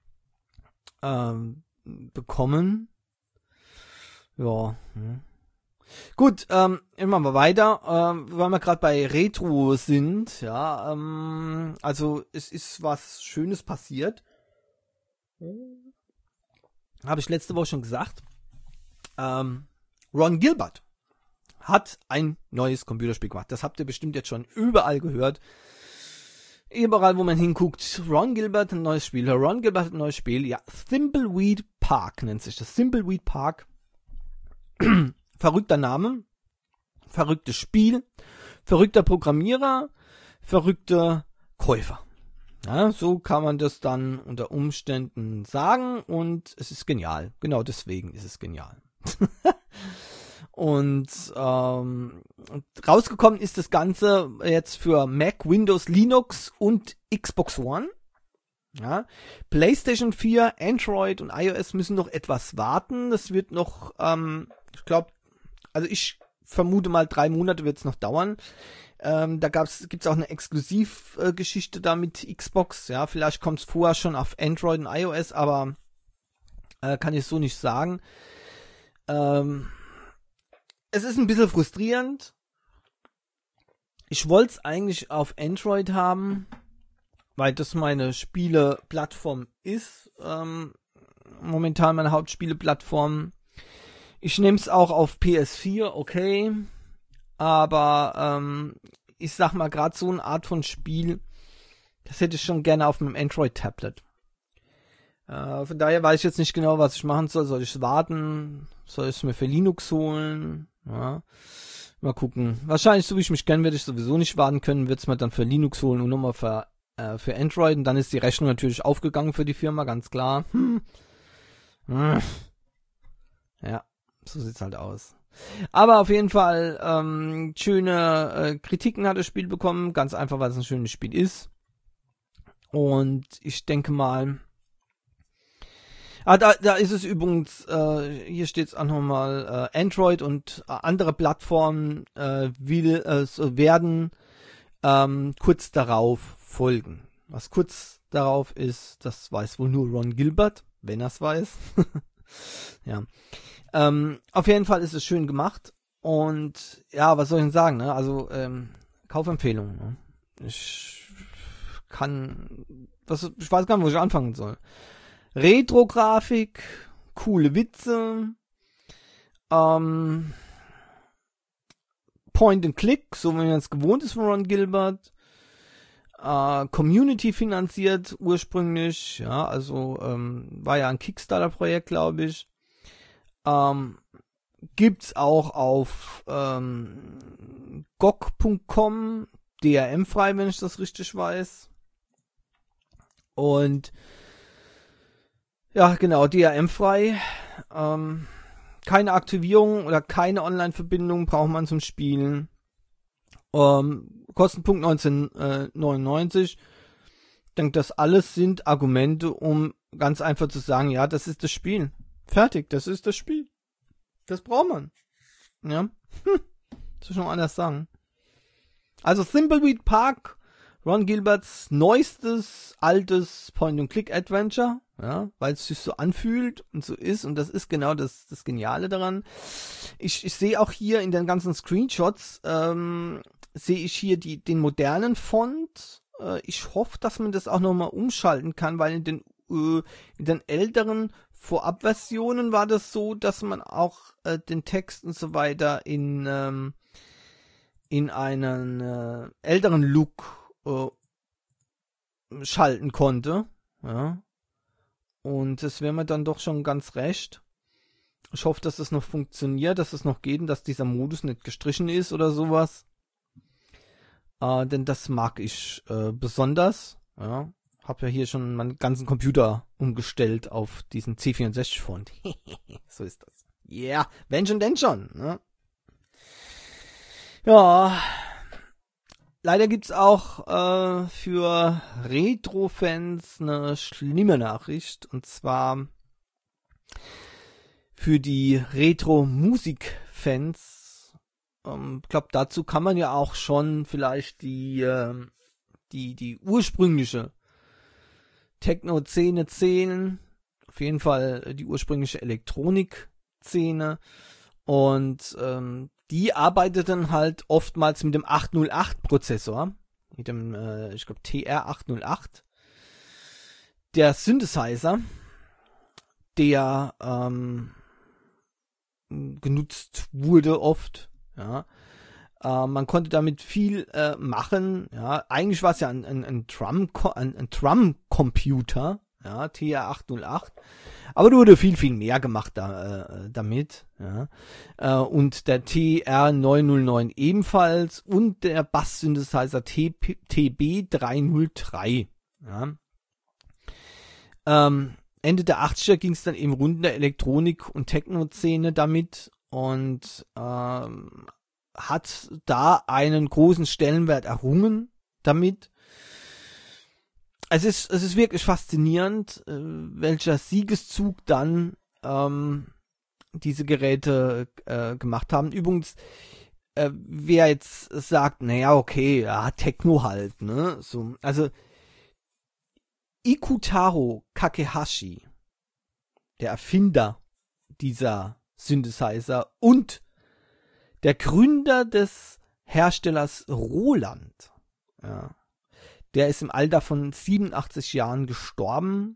Speaker 1: ähm, bekommen. Ja. Hm. Gut, ähm, machen wir weiter, ähm, weil wir gerade bei Retro sind. Ja, ähm, also es ist was Schönes passiert. Habe ich letzte Woche schon gesagt. Ähm, Ron Gilbert hat ein neues Computerspiel gemacht. Das habt ihr bestimmt jetzt schon überall gehört. Überall, wo man hinguckt. Ron Gilbert, ein neues Spiel. Ron Gilbert hat ein neues Spiel. Ja, Thimbleweed Park nennt sich das. Thimbleweed Park. Verrückter Name. Verrücktes Spiel. Verrückter Programmierer. Verrückte Käufer. Ja, so kann man das dann unter Umständen sagen und es ist genial. Genau deswegen ist es genial. und ähm, rausgekommen ist das Ganze jetzt für Mac, Windows, Linux und Xbox One. Ja, PlayStation vier, Android und iOS müssen noch etwas warten. Das wird noch, ähm, ich glaube, also ich vermute mal drei Monate wird es noch dauern. Ähm, da gab's, gibt's auch eine Exklusivgeschichte äh, da mit Xbox. Ja, vielleicht kommt es vorher schon auf Android und iOS, aber äh, kann ich so nicht sagen. Ähm, es ist ein bisschen frustrierend. Ich wollte es eigentlich auf Android haben, weil das meine Spieleplattform ist. Ähm, momentan meine Hauptspieleplattform. Ich nehme es auch auf P S vier, okay. Aber ähm, ich sag mal, gerade so eine Art von Spiel, das hätte ich schon gerne auf einem Android-Tablet. Äh, von daher weiß ich jetzt nicht genau, was ich machen soll. Soll ich warten? Soll ich es mir für Linux holen? Ja. Mal gucken. Wahrscheinlich, so wie ich mich kenne, werde ich sowieso nicht warten können. Würde es mir dann für Linux holen und nochmal für, äh, für Android. Und dann ist die Rechnung natürlich aufgegangen für die Firma, ganz klar. Hm. Hm. Ja, so sieht's halt aus. Aber auf jeden Fall ähm, schöne äh, Kritiken hat das Spiel bekommen, ganz einfach, weil es ein schönes Spiel ist. Und ich denke mal, ah, da, da ist es übrigens, äh, hier steht es auch nochmal, äh, Android und äh, andere Plattformen äh, will, äh, werden ähm, kurz darauf folgen. Was kurz darauf ist, das weiß wohl nur Ron Gilbert, wenn er es weiß. Ja. Ähm, auf jeden Fall ist es schön gemacht und ja, was soll ich denn sagen, ne? Also ähm, Kaufempfehlung. Ne? Ich kann, was, ich weiß gar nicht, wo ich anfangen soll. Retro-Grafik, coole Witze, ähm, Point and Click, so wie man es gewohnt ist von Ron Gilbert. Äh, Community finanziert ursprünglich, ja, also ähm, war ja ein Kickstarter-Projekt, glaube ich. Ähm, gibt's auch auf ähm, G O G punkt com, D R M frei, wenn ich das richtig weiß. Und ja, genau, D R M frei. Ähm, keine Aktivierung oder keine Online-Verbindung braucht man zum Spielen. Ähm, Kostenpunkt neunzehnhundertneunundneunzig. Ich denke, das alles sind Argumente, um ganz einfach zu sagen, ja, das ist das Spiel. Fertig, das ist das Spiel. Das braucht man. Ja. Hm. Das soll ich noch anders sagen. Also Thimbleweed Park, Ron Gilberts neuestes, altes Point-and-Click-Adventure, ja, weil es sich so anfühlt und so ist und das ist genau das, das Geniale daran. Ich, ich sehe auch hier in den ganzen Screenshots, ähm, sehe ich hier die, den modernen Font. Äh, ich hoffe, dass man das auch nochmal umschalten kann, weil in den, äh, in den älteren Vorabversionen war das so, dass man auch äh, den Text und so weiter in, ähm, in einen äh, älteren Look äh, schalten konnte. Ja. Und das wäre mir dann doch schon ganz recht. Ich hoffe, dass es noch funktioniert, dass es noch geht und dass dieser Modus nicht gestrichen ist oder sowas. Äh, denn das mag ich äh, besonders. Ja. Hab ja hier schon meinen ganzen Computer umgestellt auf diesen C vierundsechzig Font. So ist das. Ja, yeah. Wenn schon, denn schon. Ne? Ja. Leider gibt's auch äh, für Retro-Fans eine schlimme Nachricht. Und zwar für die Retro-Musik-Fans. Ich ähm, glaube, dazu kann man ja auch schon vielleicht die, äh, die, die ursprüngliche Techno-Szene zählen. Auf jeden Fall die ursprüngliche Elektronik-Szene. Und ähm, die arbeiteten halt oftmals mit dem achthundertacht Prozessor. Mit dem, äh, ich glaube, T R achthundertacht. Der Synthesizer, der ähm, genutzt wurde oft. Ja. Äh, man konnte damit viel äh, machen. Ja. Eigentlich war es ja ein, ein, ein Drum, ein, ein Drum-Computer, ja, T R achthundertacht. Aber da wurde viel, viel mehr gemacht da, äh, damit. Ja. Äh, und der T R neunhundertneun ebenfalls und der Bass-Synthesizer T B dreihundertdrei. Ja. Ähm, Ende der achtziger ging es dann eben rund in der Elektronik- und Techno-Szene damit und ähm, hat da einen großen Stellenwert errungen damit. Es ist, es ist wirklich faszinierend, äh, welcher Siegeszug dann ähm, diese Geräte äh, gemacht haben. Übrigens, äh, wer jetzt sagt, naja, okay, ja, Techno halt, ne? So, also Ikutaro Kakehashi, der Erfinder dieser Synthesizer und der Gründer des Herstellers Roland, ja, der ist im Alter von siebenundachtzig Jahren gestorben.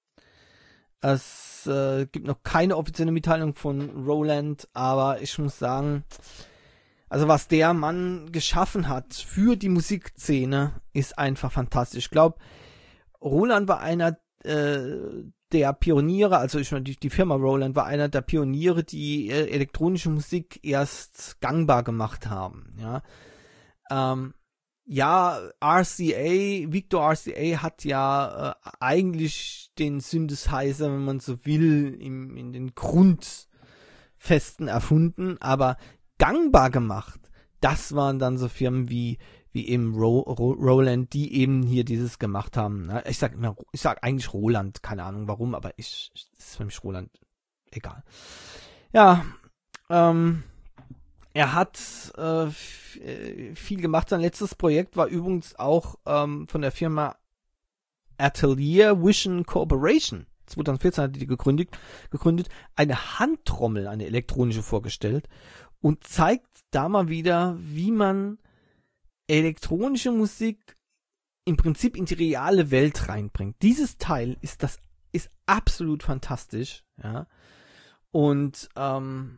Speaker 1: Es äh, gibt noch keine offizielle Mitteilung von Roland, aber ich muss sagen, also was der Mann geschaffen hat für die Musikszene, ist einfach fantastisch. Ich glaube, Roland war einer äh, der Pioniere, also ich meine, die, die Firma Roland war einer der Pioniere, die äh, elektronische Musik erst gangbar gemacht haben. Ja, ähm, ja, R C A, Victor R C A hat ja äh, eigentlich den Synthesizer, wenn man so will, im, in den Grundfesten erfunden, aber gangbar gemacht, das waren dann so Firmen wie wie eben Ro Ro Roland, die eben hier dieses gemacht haben. Ich sag immer, ich sag eigentlich Roland, keine Ahnung warum, aber ich, das ist für mich Roland, egal. Ja, ähm, er hat äh, viel gemacht. Sein letztes Projekt war übrigens auch ähm, von der Firma Atelier Vision Corporation. zwanzig vierzehn hat die gegründet, gegründet, eine Handtrommel, eine elektronische vorgestellt und zeigt da mal wieder, wie man elektronische Musik im Prinzip in die reale Welt reinbringt. Dieses Teil ist das ist absolut fantastisch, ja. Und ähm,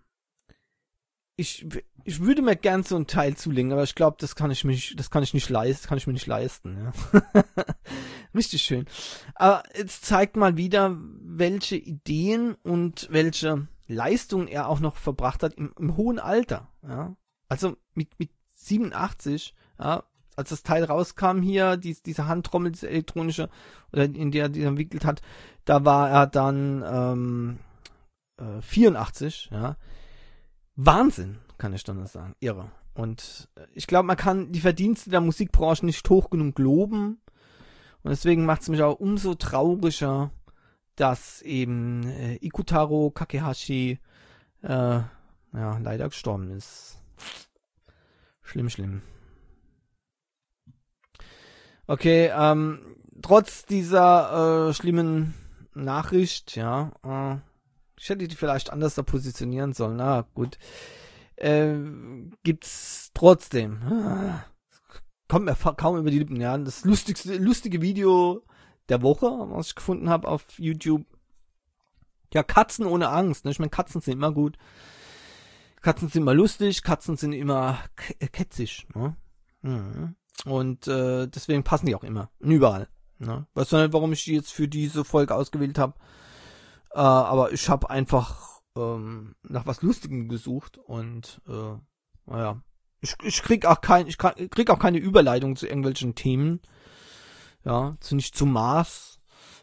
Speaker 1: ich ich würde mir gern so ein Teil zulegen, aber ich glaube, das kann ich mich das kann ich nicht leisten, kann ich mir nicht leisten, ja. Richtig schön. Aber es zeigt mal wieder, welche Ideen und welche Leistungen er auch noch verbracht hat im, im hohen Alter, ja. Also mit mit siebenundachtzig, ja, als das Teil rauskam hier, die, diese Handtrommel, diese elektronische, oder in der er die entwickelt hat, da war er dann ähm, äh, vierundachtzig, ja. Wahnsinn, kann ich dann sagen. Irre. Und ich glaube, man kann die Verdienste der Musikbranche nicht hoch genug loben. Und deswegen macht es mich auch umso trauriger, dass eben äh, Ikutaro Kakehashi äh, ja, leider gestorben ist. Schlimm, schlimm. Okay, ähm, trotz dieser äh, schlimmen Nachricht, ja, äh, ich hätte die vielleicht anders da positionieren sollen, na gut, äh, gibt's trotzdem, äh, kommt mir kaum über die Lippen, ja, das lustigste, lustige Video der Woche, was ich gefunden habe auf YouTube, ja, Katzen ohne Angst, ne, ich meine, Katzen sind immer gut. Katzen sind immer lustig, Katzen sind immer k- kätzig, ne? Mhm. Und äh, deswegen passen die auch immer, überall. Ne? Weiß noch nicht, warum ich die jetzt für diese Folge ausgewählt habe, äh, aber ich habe einfach ähm, nach was Lustigem gesucht und äh, naja, ich, ich krieg auch kein, ich krieg auch keine Überleitung zu irgendwelchen Themen. Ja, zu nicht zu Mars.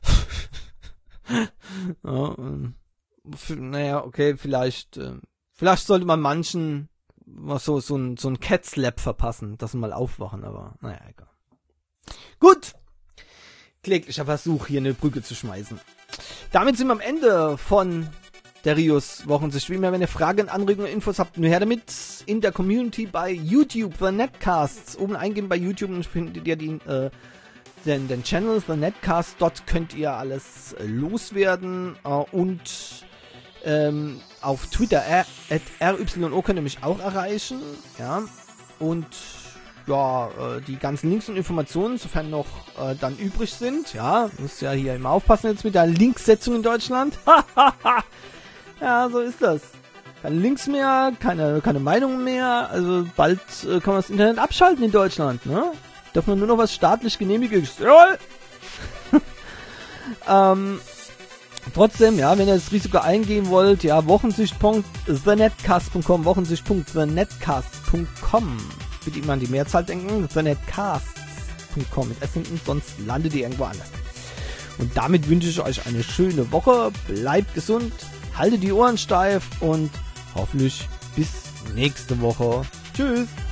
Speaker 1: ja, ähm, für, naja, okay, vielleicht, äh, vielleicht sollte man manchen mal so, so ein, so ein Cat-Slap verpassen, dass sie mal aufwachen, aber naja, egal. Gut. Kläglicher Versuch, hier eine Brücke zu schmeißen. Damit sind wir am Ende von der Rios Wochensicht. Wie immer, wenn ihr Fragen, Anregungen, Infos habt, nur her damit in der Community bei YouTube, The Netcasts. Oben eingeben bei YouTube und findet ihr den, äh, den, den Channel, The Netcast. Dort könnt ihr alles äh, loswerden. Äh, und ähm, auf Twitter, at R Y O, könnt ihr mich auch erreichen. Ja. Und ja, äh, die ganzen Links und Informationen, sofern noch äh, dann übrig sind. Ja, muss ja hier immer aufpassen jetzt mit der Linksetzung in Deutschland. Ja, so ist das. Keine Links mehr, keine, keine Meinungen mehr. Also bald äh, kann man das Internet abschalten in Deutschland, ne? Darf man nur noch was staatlich genehmigtes. Jawohl! ähm, trotzdem, ja, wenn ihr das Risiko eingehen wollt, ja, wochensicht punkt the netcast punkt com, wochensicht punkt the netcast punkt com. Bitte immer an die Mehrzahl denken, the netcasts punkt com mit S hinten, sonst landet ihr irgendwo anders. Und damit wünsche ich euch eine schöne Woche, bleibt gesund, haltet die Ohren steif und hoffentlich bis nächste Woche. Tschüss!